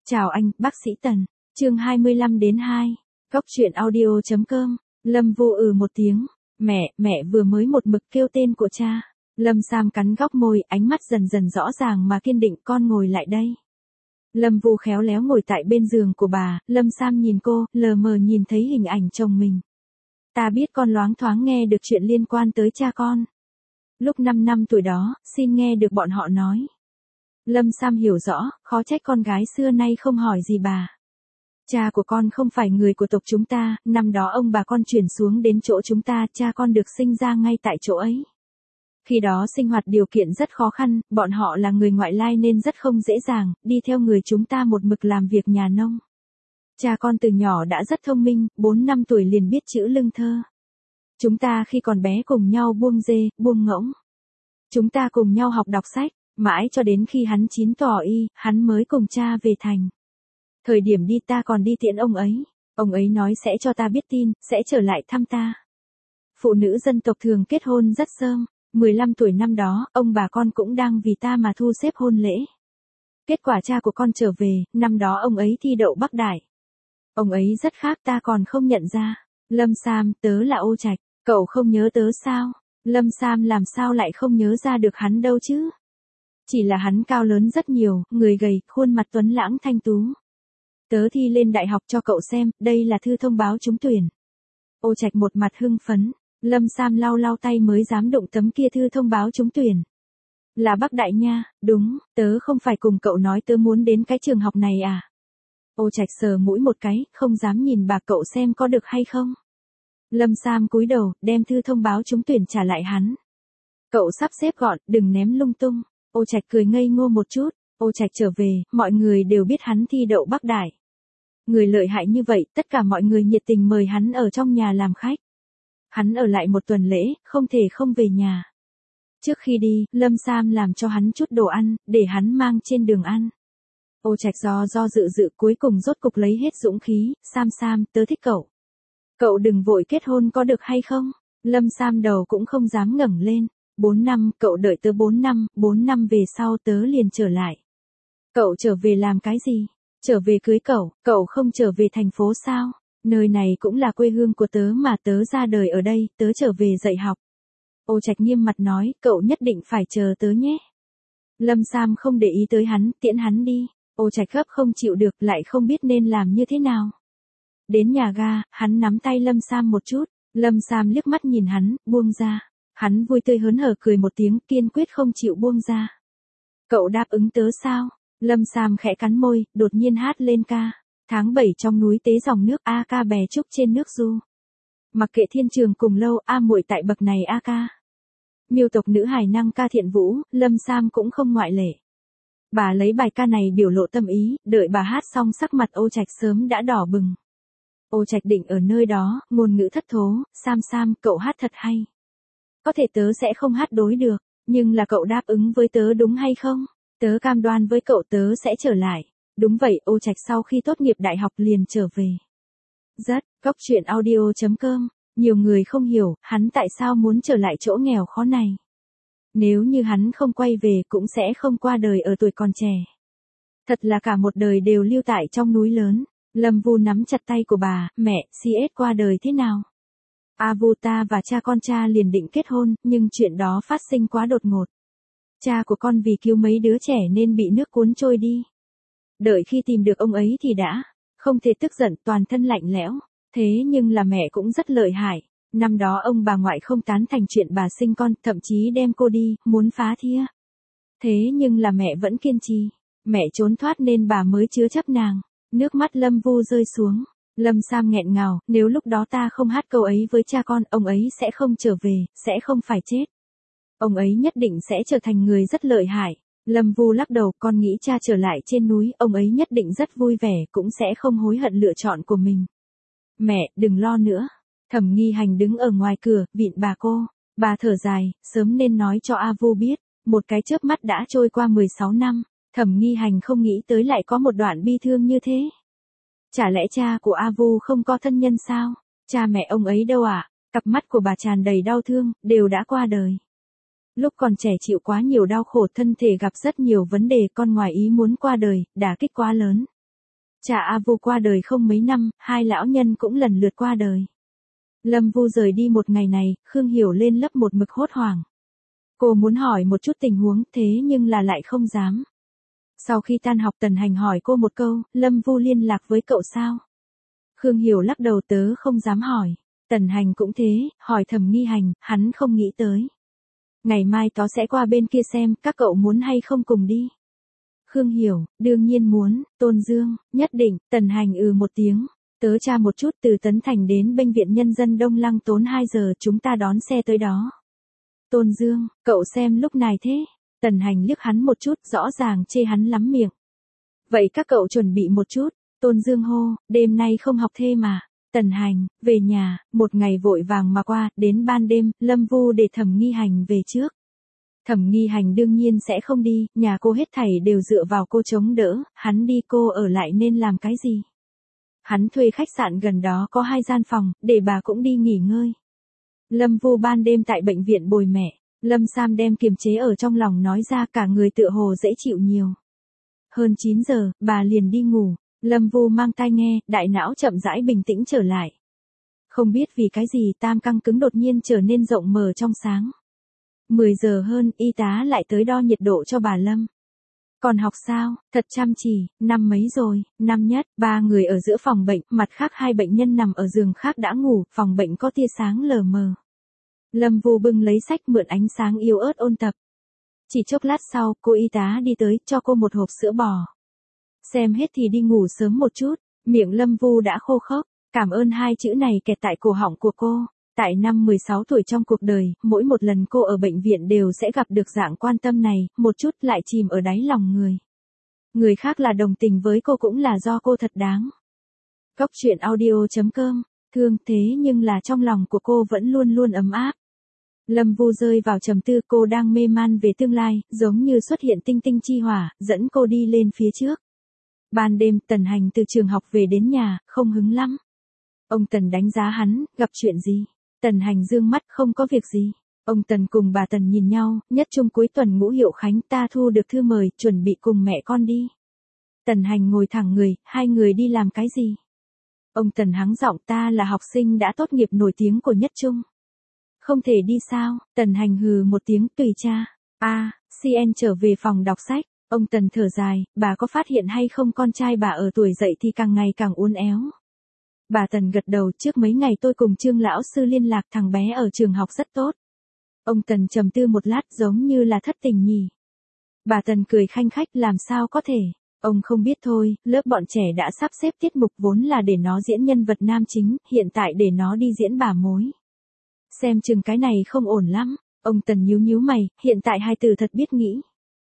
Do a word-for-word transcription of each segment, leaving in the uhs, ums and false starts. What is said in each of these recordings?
Chào anh, bác sĩ Tần. Chương hai mươi lăm đến hai. Góc truyện audio chấm com. Lâm Vu ừ một tiếng. Mẹ, mẹ vừa mới một mực kêu tên của cha. Lâm Sam cắn góc môi, ánh mắt dần dần rõ ràng mà kiên định. Con ngồi lại đây. Lâm Vu khéo léo ngồi tại bên giường của bà. Lâm Sam nhìn cô, lờ mờ nhìn thấy hình ảnh chồng mình. Ta biết con loáng thoáng nghe được chuyện liên quan tới cha con. Lúc năm năm tuổi đó, xin nghe được bọn họ nói. Lâm Sam hiểu rõ, khó trách con gái xưa nay không hỏi gì bà. Cha của con không phải người của tộc chúng ta, năm đó ông bà con chuyển xuống đến chỗ chúng ta, cha con được sinh ra ngay tại chỗ ấy. Khi đó sinh hoạt điều kiện rất khó khăn, bọn họ là người ngoại lai nên rất không dễ dàng, đi theo người chúng ta một mực làm việc nhà nông. Cha con từ nhỏ đã rất thông minh, bốn năm tuổi liền biết chữ lưng thơ. Chúng ta khi còn bé cùng nhau buông dê, buông ngỗng. Chúng ta cùng nhau học đọc sách. Mãi cho đến khi hắn chín tỏ y, hắn mới cùng cha về thành. Thời điểm đi ta còn đi tiễn ông ấy. Ông ấy nói sẽ cho ta biết tin, sẽ trở lại thăm ta. Phụ nữ dân tộc thường kết hôn rất sớm. mười lăm tuổi năm đó, ông bà con cũng đang vì ta mà thu xếp hôn lễ. Kết quả cha của con trở về, năm đó ông ấy thi đậu Bắc Đại. Ông ấy rất khác ta còn không nhận ra. Lâm Sam, tớ là Ô Trạch, cậu không nhớ tớ sao? Lâm Sam làm sao lại không nhớ ra được hắn đâu chứ? Chỉ là hắn cao lớn rất nhiều, người gầy, khuôn mặt tuấn lãng thanh tú. Tớ thi lên đại học cho cậu xem, đây là thư thông báo trúng tuyển. Ô Trạch một mặt hưng phấn, Lâm Sam lau lau tay mới dám đụng tấm kia thư thông báo trúng tuyển. Là Bắc Đại nha, đúng, tớ không phải cùng cậu nói tớ muốn đến cái trường học này à? Ô Trạch sờ mũi một cái, không dám nhìn bà cậu xem có được hay không. Lâm Sam cúi đầu, đem thư thông báo trúng tuyển trả lại hắn. Cậu sắp xếp gọn, đừng ném lung tung. Ô Trạch cười ngây ngô một chút, Ô Trạch trở về, mọi người đều biết hắn thi đậu Bắc Đại. Người lợi hại như vậy, tất cả mọi người nhiệt tình mời hắn ở trong nhà làm khách. Hắn ở lại một tuần lễ, không thể không về nhà. Trước khi đi, Lâm Sam làm cho hắn chút đồ ăn, để hắn mang trên đường ăn. Ô Trạch do do dự dự cuối cùng rốt cục lấy hết dũng khí, Sam Sam, tớ thích cậu. Cậu đừng vội kết hôn có được hay không? Lâm Sam đầu cũng không dám ngẩng lên. Bốn năm, cậu đợi tớ bốn năm, bốn năm về sau tớ liền trở lại. Cậu trở về làm cái gì? Trở về cưới cậu, cậu không trở về thành phố sao? Nơi này cũng là quê hương của tớ mà tớ ra đời ở đây, tớ trở về dạy học. Ô Trạch nghiêm mặt nói, cậu nhất định phải chờ tớ nhé. Lâm Sam không để ý tới hắn, tiễn hắn đi. Ô Trạch gấp không chịu được, lại không biết nên làm như thế nào. Đến nhà ga, hắn nắm tay Lâm Sam một chút, Lâm Sam liếc mắt nhìn hắn, buông ra. Hắn vui tươi hớn hở cười một tiếng, kiên quyết không chịu buông ra. Cậu đáp ứng tớ sao? Lâm Sam khẽ cắn môi, đột nhiên hát lên ca. Tháng bảy trong núi tế dòng nước, a ca bè trúc trên nước du. Mặc kệ thiên trường cùng lâu, a muội tại bậc này a ca. Miêu tộc nữ hài năng ca thiện vũ, Lâm Sam cũng không ngoại lệ. Bà lấy bài ca này biểu lộ tâm ý, đợi bà hát xong sắc mặt Ô Trạch sớm đã đỏ bừng. Ô Trạch định ở nơi đó, ngôn ngữ thất thố, Sam Sam, cậu hát thật hay. Có thể tớ sẽ không hát đối được, nhưng là cậu đáp ứng với tớ đúng hay không? Tớ cam đoan với cậu tớ sẽ trở lại. Đúng vậy, Ô Trạch sau khi tốt nghiệp đại học liền trở về. Rất, góc truyện audio chấm com, nhiều người không hiểu, hắn tại sao muốn trở lại chỗ nghèo khó này. Nếu như hắn không quay về cũng sẽ không qua đời ở tuổi còn trẻ. Thật là cả một đời đều lưu tại trong núi lớn. Lâm Vu nắm chặt tay của bà, mẹ, xê ét qua đời thế nào? A Vu ta và cha con cha liền định kết hôn, nhưng chuyện đó phát sinh quá đột ngột. Cha của con vì cứu mấy đứa trẻ nên bị nước cuốn trôi đi. Đợi khi tìm được ông ấy thì đã, không thể tức giận, toàn thân lạnh lẽo. Thế nhưng là mẹ cũng rất lợi hại. Năm đó ông bà ngoại không tán thành chuyện bà sinh con, thậm chí đem cô đi, muốn phá thia. Thế nhưng là mẹ vẫn kiên trì. Mẹ trốn thoát nên bà mới chứa chấp nàng. Nước mắt Lâm Vu rơi xuống. Lâm Sam nghẹn ngào, nếu lúc đó ta không hát câu ấy với cha con, ông ấy sẽ không trở về, sẽ không phải chết. Ông ấy nhất định sẽ trở thành người rất lợi hại. Lâm Vu lắc đầu, con nghĩ cha trở lại trên núi, ông ấy nhất định rất vui vẻ, cũng sẽ không hối hận lựa chọn của mình. Mẹ, đừng lo nữa. Thẩm Nghi Hành đứng ở ngoài cửa, vịn bà cô. Bà thở dài, sớm nên nói cho A Vu biết, một cái chớp mắt đã trôi qua mười sáu năm, Thẩm Nghi Hành không nghĩ tới lại có một đoạn bi thương như thế. Chả lẽ cha của A Vu không có thân nhân sao? Cha mẹ ông ấy đâu ạ? À? Cặp mắt của bà tràn đầy đau thương, đều đã qua đời. Lúc còn trẻ chịu quá nhiều đau khổ, thân thể gặp rất nhiều vấn đề, con ngoài ý muốn qua đời, đả kích quá lớn. Cha A Vu qua đời không mấy năm, hai lão nhân cũng lần lượt qua đời. Lâm Vu rời đi một ngày này, Khương Hiểu lên lớp một mực hốt hoảng. Cô muốn hỏi một chút tình huống, thế nhưng là lại không dám. Sau khi tan học Tần Hành hỏi cô một câu, Lâm Vu liên lạc với cậu sao? Khương Hiểu lắc đầu, tớ không dám hỏi. Tần Hành cũng thế, hỏi Thẩm Nghi Hành, hắn không nghĩ tới. Ngày mai tớ sẽ qua bên kia xem, các cậu muốn hay không cùng đi? Khương Hiểu, đương nhiên muốn. Tôn Dương, nhất định. Tần Hành ừ một tiếng. Tớ tra một chút, từ Tấn Thành đến Bệnh viện Nhân dân Đông Lăng tốn hai giờ, chúng ta đón xe tới đó. Tôn Dương, cậu xem lúc này thế. Tần Hành liếc hắn một chút, rõ ràng chê hắn lắm miệng. Vậy các cậu chuẩn bị một chút. Tôn Dương hô, đêm nay không học thêm mà. Tần Hành, về nhà, một ngày vội vàng mà qua, đến ban đêm, Lâm Vu để Thẩm Nghi Hành về trước. Thẩm Nghi Hành đương nhiên sẽ không đi, nhà cô hết thảy đều dựa vào cô chống đỡ, hắn đi cô ở lại nên làm cái gì? Hắn thuê khách sạn gần đó có hai gian phòng, để bà cũng đi nghỉ ngơi. Lâm Vu ban đêm tại bệnh viện bồi mẹ, Lâm Sam đem kiềm chế ở trong lòng nói ra, cả người tựa hồ dễ chịu nhiều. Hơn chín giờ, bà liền đi ngủ, Lâm Vu mang tai nghe, đại não chậm rãi bình tĩnh trở lại. Không biết vì cái gì tam căng cứng đột nhiên trở nên rộng mở trong sáng. mười giờ hơn, y tá lại tới đo nhiệt độ cho bà Lâm. Còn học sao, thật chăm chỉ, năm mấy rồi, năm nhất, ba người ở giữa phòng bệnh, mặt khác hai bệnh nhân nằm ở giường khác đã ngủ, phòng bệnh có tia sáng lờ mờ. Lâm Vu bưng lấy sách mượn ánh sáng yếu ớt ôn tập. Chỉ chốc lát sau, cô y tá đi tới, cho cô một hộp sữa bò. Xem hết thì đi ngủ sớm một chút, miệng Lâm Vu đã khô khốc, cảm ơn hai chữ này kẹt tại cổ họng của cô. Tại năm mười sáu tuổi trong cuộc đời, mỗi một lần cô ở bệnh viện đều sẽ gặp được dạng quan tâm này, một chút lại chìm ở đáy lòng người. Người khác là đồng tình với cô cũng là do cô thật đáng. Góc truyện audio chấm com, thương thế nhưng là trong lòng của cô vẫn luôn luôn ấm áp. Lâm Vu rơi vào trầm tư, cô đang mê man về tương lai, giống như xuất hiện tinh tinh chi hỏa, dẫn cô đi lên phía trước. Ban đêm, Tần Hành từ trường học về đến nhà, không hứng lắm. Ông Tần đánh giá hắn, gặp chuyện gì? Tần Hành dương mắt, không có việc gì. Ông Tần cùng bà Tần nhìn nhau, nhất chung cuối tuần Ngũ Hiệu Khánh ta thu được thư mời, chuẩn bị cùng mẹ con đi. Tần Hành ngồi thẳng người, hai người đi làm cái gì? Ông Tần hắng giọng, ta là học sinh đã tốt nghiệp nổi tiếng của nhất trung. Không thể đi sao? Tần Hành hừ một tiếng, tùy cha. A, à, xê en trở về phòng đọc sách. Ông Tần thở dài, bà có phát hiện hay không con trai bà ở tuổi dậy thì càng ngày càng uốn éo. Bà Tần gật đầu, trước mấy ngày tôi cùng Trương lão sư liên lạc, thằng bé ở trường học rất tốt. Ông Tần trầm tư một lát, giống như là thất tình nhỉ. Bà Tần cười khanh khách, làm sao có thể. Ông không biết thôi, lớp bọn trẻ đã sắp xếp tiết mục vốn là để nó diễn nhân vật nam chính, hiện tại để nó đi diễn bà mối. Xem chừng cái này không ổn lắm. Ông Tần nhíu nhíu mày, hiện tại hai từ thật biết nghĩ.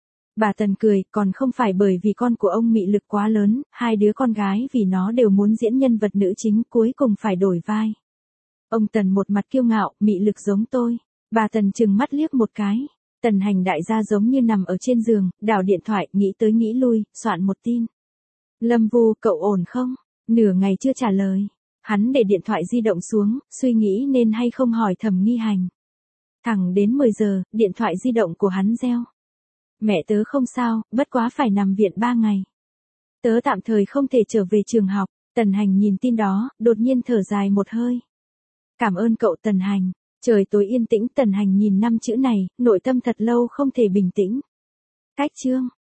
Bà Tần cười, còn không phải bởi vì con của ông mị lực quá lớn, hai đứa con gái vì nó đều muốn diễn nhân vật nữ chính, cuối cùng phải đổi vai. Ông Tần một mặt kiêu ngạo, mị lực giống tôi. Bà Tần trừng mắt liếc một cái. Tần Hành đại gia giống như nằm ở trên giường, đảo điện thoại, nghĩ tới nghĩ lui, soạn một tin. Lâm Vu, cậu ổn không? Nửa ngày chưa trả lời. Hắn để điện thoại di động xuống, suy nghĩ nên hay không hỏi Thẩm Nghi Hành. Thẳng đến mười giờ, điện thoại di động của hắn reo. Mẹ tớ không sao, bất quá phải nằm viện ba ngày. Tớ tạm thời không thể trở về trường học. Tần Hành nhìn tin đó, đột nhiên thở dài một hơi. Cảm ơn cậu Tần Hành. Trời tối yên tĩnh, Tần Hành nhìn năm chữ này, nội tâm thật lâu không thể bình tĩnh. Cách chương.